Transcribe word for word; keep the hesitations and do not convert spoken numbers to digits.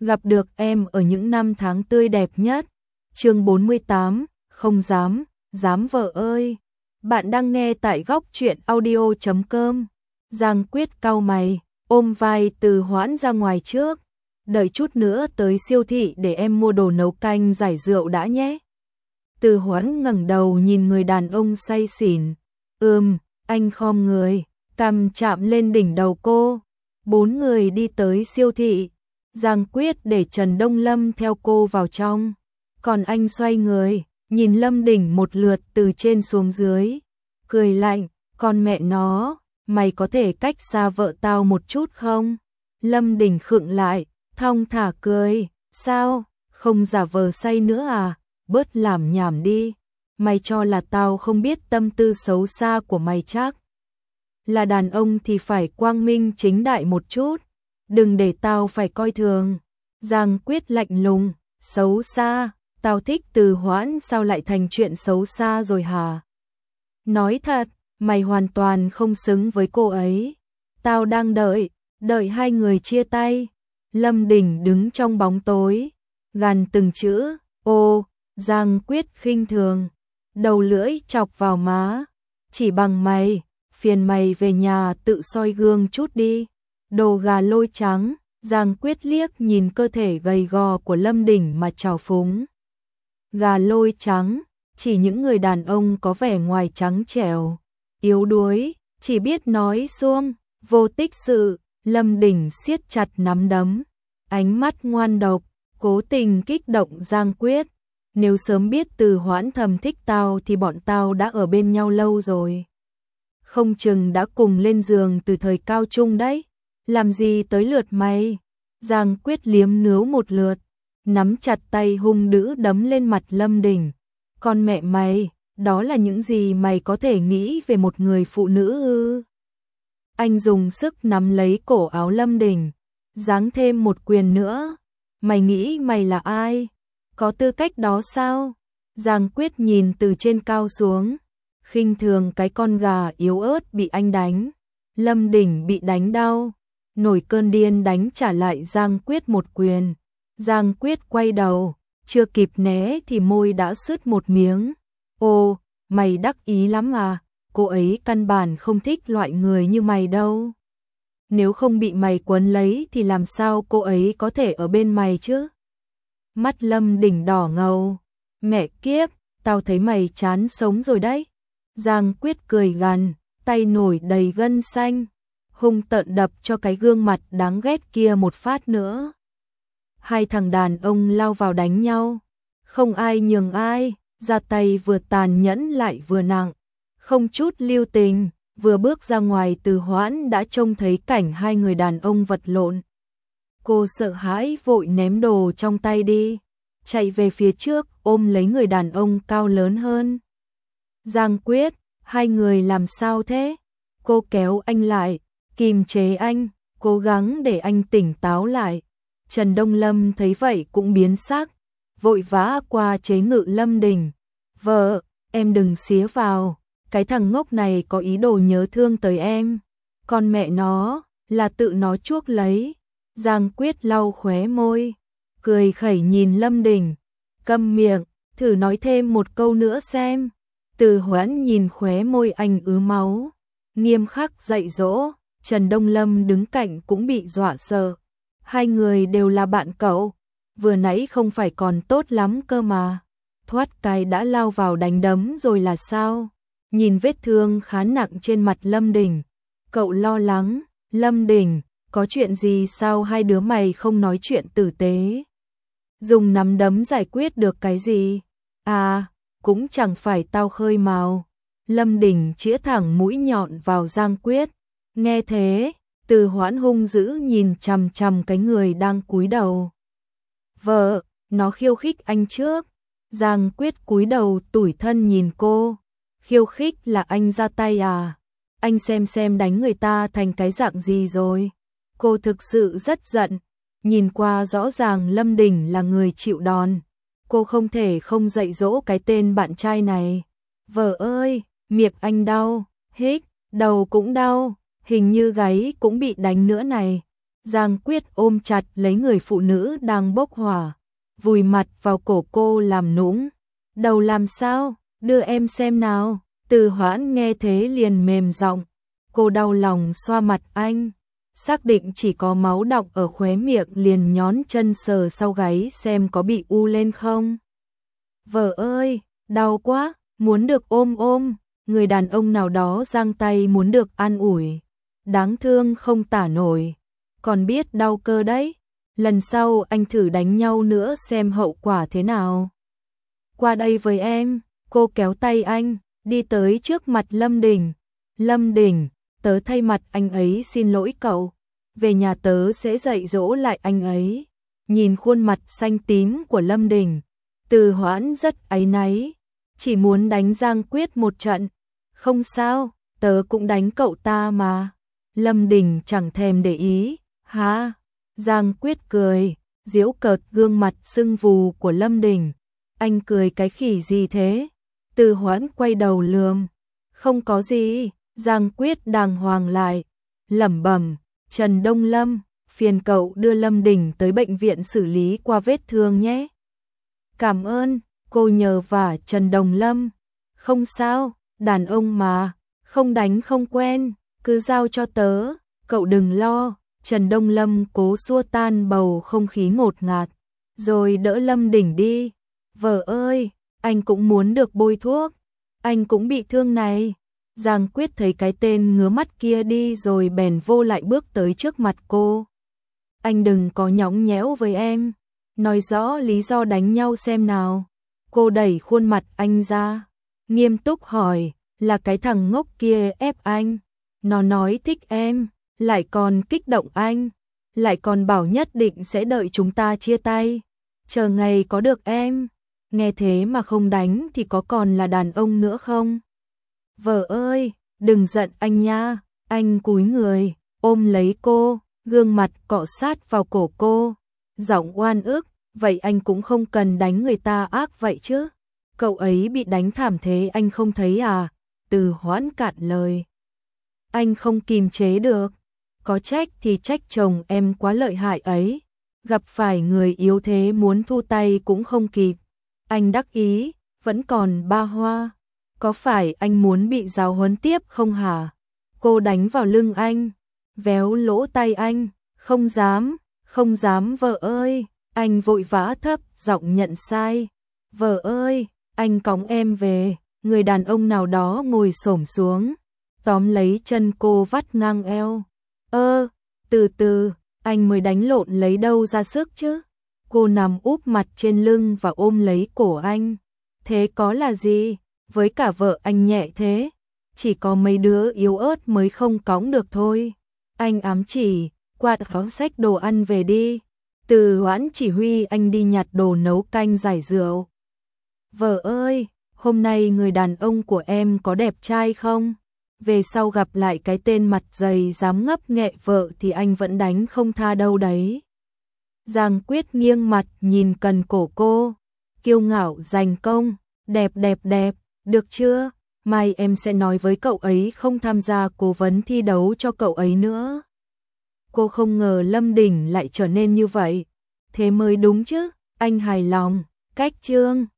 gặp được em ở những năm tháng tươi đẹp nhất. Chương bốn mươi tám, không dám, dám vợ ơi. Bạn đang nghe tại góc truyện audio chấm com. Giang Quyết cau mày, ôm vai Từ Hoãn ra ngoài trước. Đợi chút nữa tới siêu thị để em mua đồ nấu canh giải rượu đã nhé. Từ Hoãn ngẩng đầu nhìn người đàn ông say xỉn. Ừm, anh khom người, cằm chạm lên đỉnh đầu cô. Bốn người đi tới siêu thị. Giang Quyết để Trần Đông Lâm theo cô vào trong. Còn anh xoay người, nhìn Lâm Đỉnh một lượt từ trên xuống dưới. Cười lạnh, con mẹ nó, mày có thể cách xa vợ tao một chút không? Lâm Đỉnh khựng lại, thong thả cười. Sao, không giả vờ say nữa à? Bớt làm nhảm đi. Mày cho là tao không biết tâm tư xấu xa của mày chắc. Là đàn ông thì phải quang minh chính đại một chút. Đừng để tao phải coi thường. Giang Quyết lạnh lùng, xấu xa, tao thích Từ Hoãn sao lại thành chuyện xấu xa rồi hả? Nói thật, mày hoàn toàn không xứng với cô ấy. Tao đang đợi, đợi hai người chia tay. Lâm Đỉnh đứng trong bóng tối, gằn từng chữ, ô, Giang Quyết khinh thường, đầu lưỡi chọc vào má. Chỉ bằng mày, phiền mày về nhà tự soi gương chút đi. Đồ gà lôi trắng. Giang Quyết liếc nhìn cơ thể gầy gò của Lâm Đỉnh mà trào phúng. Gà lôi trắng, chỉ những người đàn ông có vẻ ngoài trắng trẻo, yếu đuối, chỉ biết nói suông, vô tích sự. Lâm Đỉnh siết chặt nắm đấm, ánh mắt ngoan độc, cố tình kích động Giang Quyết. Nếu sớm biết Từ Hoãn thầm thích tao thì bọn tao đã ở bên nhau lâu rồi. Không chừng đã cùng lên giường từ thời cao trung đấy. Làm gì tới lượt mày? Giang Quyết liếm nướu một lượt, nắm chặt tay hung dữ đấm lên mặt Lâm Đỉnh. Con mẹ mày, đó là những gì mày có thể nghĩ về một người phụ nữ ư? Anh dùng sức nắm lấy cổ áo Lâm Đỉnh, giáng thêm một quyền nữa. Mày nghĩ mày là ai? Có tư cách đó sao? Giang Quyết nhìn từ trên cao xuống, khinh thường cái con gà yếu ớt bị anh đánh. Lâm Đỉnh bị đánh đau, nổi cơn điên đánh trả lại Giang Quyết một quyền. Giang Quyết quay đầu, chưa kịp né thì môi đã sứt một miếng. Ô, mày đắc ý lắm à? Cô ấy căn bản không thích loại người như mày đâu. Nếu không bị mày quấn lấy thì làm sao cô ấy có thể ở bên mày chứ? Mắt Lâm Đỉnh đỏ ngầu. Mẹ kiếp, tao thấy mày chán sống rồi đấy. Giang Quyết cười gằn, tay nổi đầy gân xanh, hung tợn đập cho cái gương mặt đáng ghét kia một phát nữa. Hai thằng đàn ông lao vào đánh nhau, không ai nhường ai, ra tay vừa tàn nhẫn lại vừa nặng, không chút lưu tình. Vừa bước ra ngoài Từ Hoãn đã trông thấy cảnh hai người đàn ông vật lộn. Cô sợ hãi vội ném đồ trong tay đi, chạy về phía trước ôm lấy người đàn ông cao lớn hơn. Giang Quyết, hai người làm sao thế? Cô kéo anh lại, kìm chế anh, cố gắng để anh tỉnh táo lại. Trần Đông Lâm thấy vậy cũng biến sắc, vội vã qua chế ngự Lâm Đỉnh. Vợ, em đừng xía vào, cái thằng ngốc này có ý đồ nhớ thương tới em. Con mẹ nó, là tự nó chuốc lấy. Giang Quyết lau khóe môi, cười khẩy nhìn Lâm Đỉnh. Câm miệng, thử nói thêm một câu nữa xem. Từ Hoãn nhìn khóe môi anh ứ máu, nghiêm khắc dạy dỗ. Trần Đông Lâm đứng cạnh cũng bị dọa sợ. Hai người đều là bạn cậu, vừa nãy không phải còn tốt lắm cơ mà. Thoát cái đã lao vào đánh đấm rồi là sao? Nhìn vết thương khá nặng trên mặt Lâm Đỉnh, cậu lo lắng. Lâm Đỉnh, có chuyện gì sao hai đứa mày không nói chuyện tử tế? Dùng nắm đấm giải quyết được cái gì? À, cũng chẳng phải tao khơi mào. Lâm Đỉnh chĩa thẳng mũi nhọn vào Giang Quyết. Nghe thế, Từ Hoãn hung dữ nhìn chằm chằm cái người đang cúi đầu. Vợ, nó khiêu khích anh trước. Giang Quyết cúi đầu tủi thân nhìn cô. Khiêu khích là anh ra tay à? Anh xem xem đánh người ta thành cái dạng gì rồi. Cô thực sự rất giận. Nhìn qua rõ ràng Lâm Đỉnh là người chịu đòn. Cô không thể không dạy dỗ cái tên bạn trai này. Vợ ơi, miệng anh đau, hít, đầu cũng đau, hình như gáy cũng bị đánh nữa này. Giang Quyết ôm chặt lấy người phụ nữ đang bốc hỏa, vùi mặt vào cổ cô làm nũng. Đầu làm sao, đưa em xem nào. Từ Hoãn nghe thế liền mềm giọng, cô đau lòng xoa mặt anh, xác định chỉ có máu đọng ở khóe miệng liền nhón chân sờ sau gáy xem có bị u lên không. Vợ ơi, đau quá, muốn được ôm ôm. Người đàn ông nào đó giang tay muốn được an ủi, đáng thương không tả nổi, còn biết đau cơ đấy. Lần sau anh thử đánh nhau nữa xem hậu quả thế nào. Qua đây với em. Cô kéo tay anh, đi tới trước mặt Lâm Đình. Lâm Đình, tớ thay mặt anh ấy xin lỗi cậu. Về nhà tớ sẽ dạy dỗ lại anh ấy. Nhìn khuôn mặt xanh tím của Lâm Đình, Từ Hoãn rất áy náy, chỉ muốn đánh Giang Quyết một trận. Không sao, tớ cũng đánh cậu ta mà. Lâm Đình chẳng thèm để ý. Hả? Giang Quyết cười, giễu cợt gương mặt sưng vù của Lâm Đình. Anh cười cái khỉ gì thế? Từ Hoãn quay đầu lườm. Không có gì. Giang Quyết đàng hoàng lại, lẩm bẩm, Trần Đông Lâm, phiền cậu đưa Lâm Đình tới bệnh viện xử lý qua vết thương nhé. Cảm ơn. Cô nhờ vả Trần Đông Lâm. Không sao, đàn ông mà, không đánh không quen, cứ giao cho tớ, cậu đừng lo. Trần Đông Lâm cố xua tan bầu không khí ngột ngạt, rồi đỡ Lâm Đình đi. Vợ ơi, anh cũng muốn được bôi thuốc, anh cũng bị thương này. Giang Quyết thấy cái tên ngứa mắt kia đi rồi bèn vô lại bước tới trước mặt cô. Anh đừng có nhõng nhẽo với em, nói rõ lý do đánh nhau xem nào. Cô đẩy khuôn mặt anh ra, nghiêm túc hỏi, là cái thằng ngốc kia ép anh. Nó nói thích em, lại còn kích động anh, lại còn bảo nhất định sẽ đợi chúng ta chia tay, chờ ngày có được em. Nghe thế mà không đánh thì có còn là đàn ông nữa không? Vợ ơi, đừng giận anh nha. Anh cúi người, ôm lấy cô, gương mặt cọ sát vào cổ cô, giọng oan ức, vậy anh cũng không cần đánh người ta ác vậy chứ. Cậu ấy bị đánh thảm thế anh không thấy à? Từ Hoãn cạn lời. Anh không kìm chế được, có trách thì trách chồng em quá lợi hại ấy. Gặp phải người yếu thế muốn thu tay cũng không kịp. Anh đắc ý, vẫn còn ba hoa. Có phải anh muốn bị giáo huấn tiếp không hả? Cô đánh vào lưng anh, véo lỗ tay anh. Không dám, không dám vợ ơi. Anh vội vã thấp giọng nhận sai. Vợ ơi, anh cõng em về. Người đàn ông nào đó ngồi xổm xuống, tóm lấy chân cô vắt ngang eo. Ơ, từ từ, anh mới đánh lộn lấy đâu ra sức chứ. Cô nằm úp mặt trên lưng và ôm lấy cổ anh. Thế có là gì? Với cả vợ anh nhẹ thế, chỉ có mấy đứa yếu ớt mới không cõng được thôi. Anh ám chỉ, quạt khói xách đồ ăn về đi. Từ Hoãn chỉ huy anh đi nhặt đồ nấu canh giải rượu. Vợ ơi, hôm nay người đàn ông của em có đẹp trai không? Về sau gặp lại cái tên mặt dày dám ngấp nghé vợ thì anh vẫn đánh không tha đâu đấy. Giang Quyết nghiêng mặt nhìn cần cổ cô, kiêu ngạo giành công, đẹp đẹp đẹp, được chưa? Mai em sẽ nói với cậu ấy không tham gia cố vấn thi đấu cho cậu ấy nữa. Cô không ngờ Lâm Đình lại trở nên như vậy, thế mới đúng chứ. Anh hài lòng, cách chương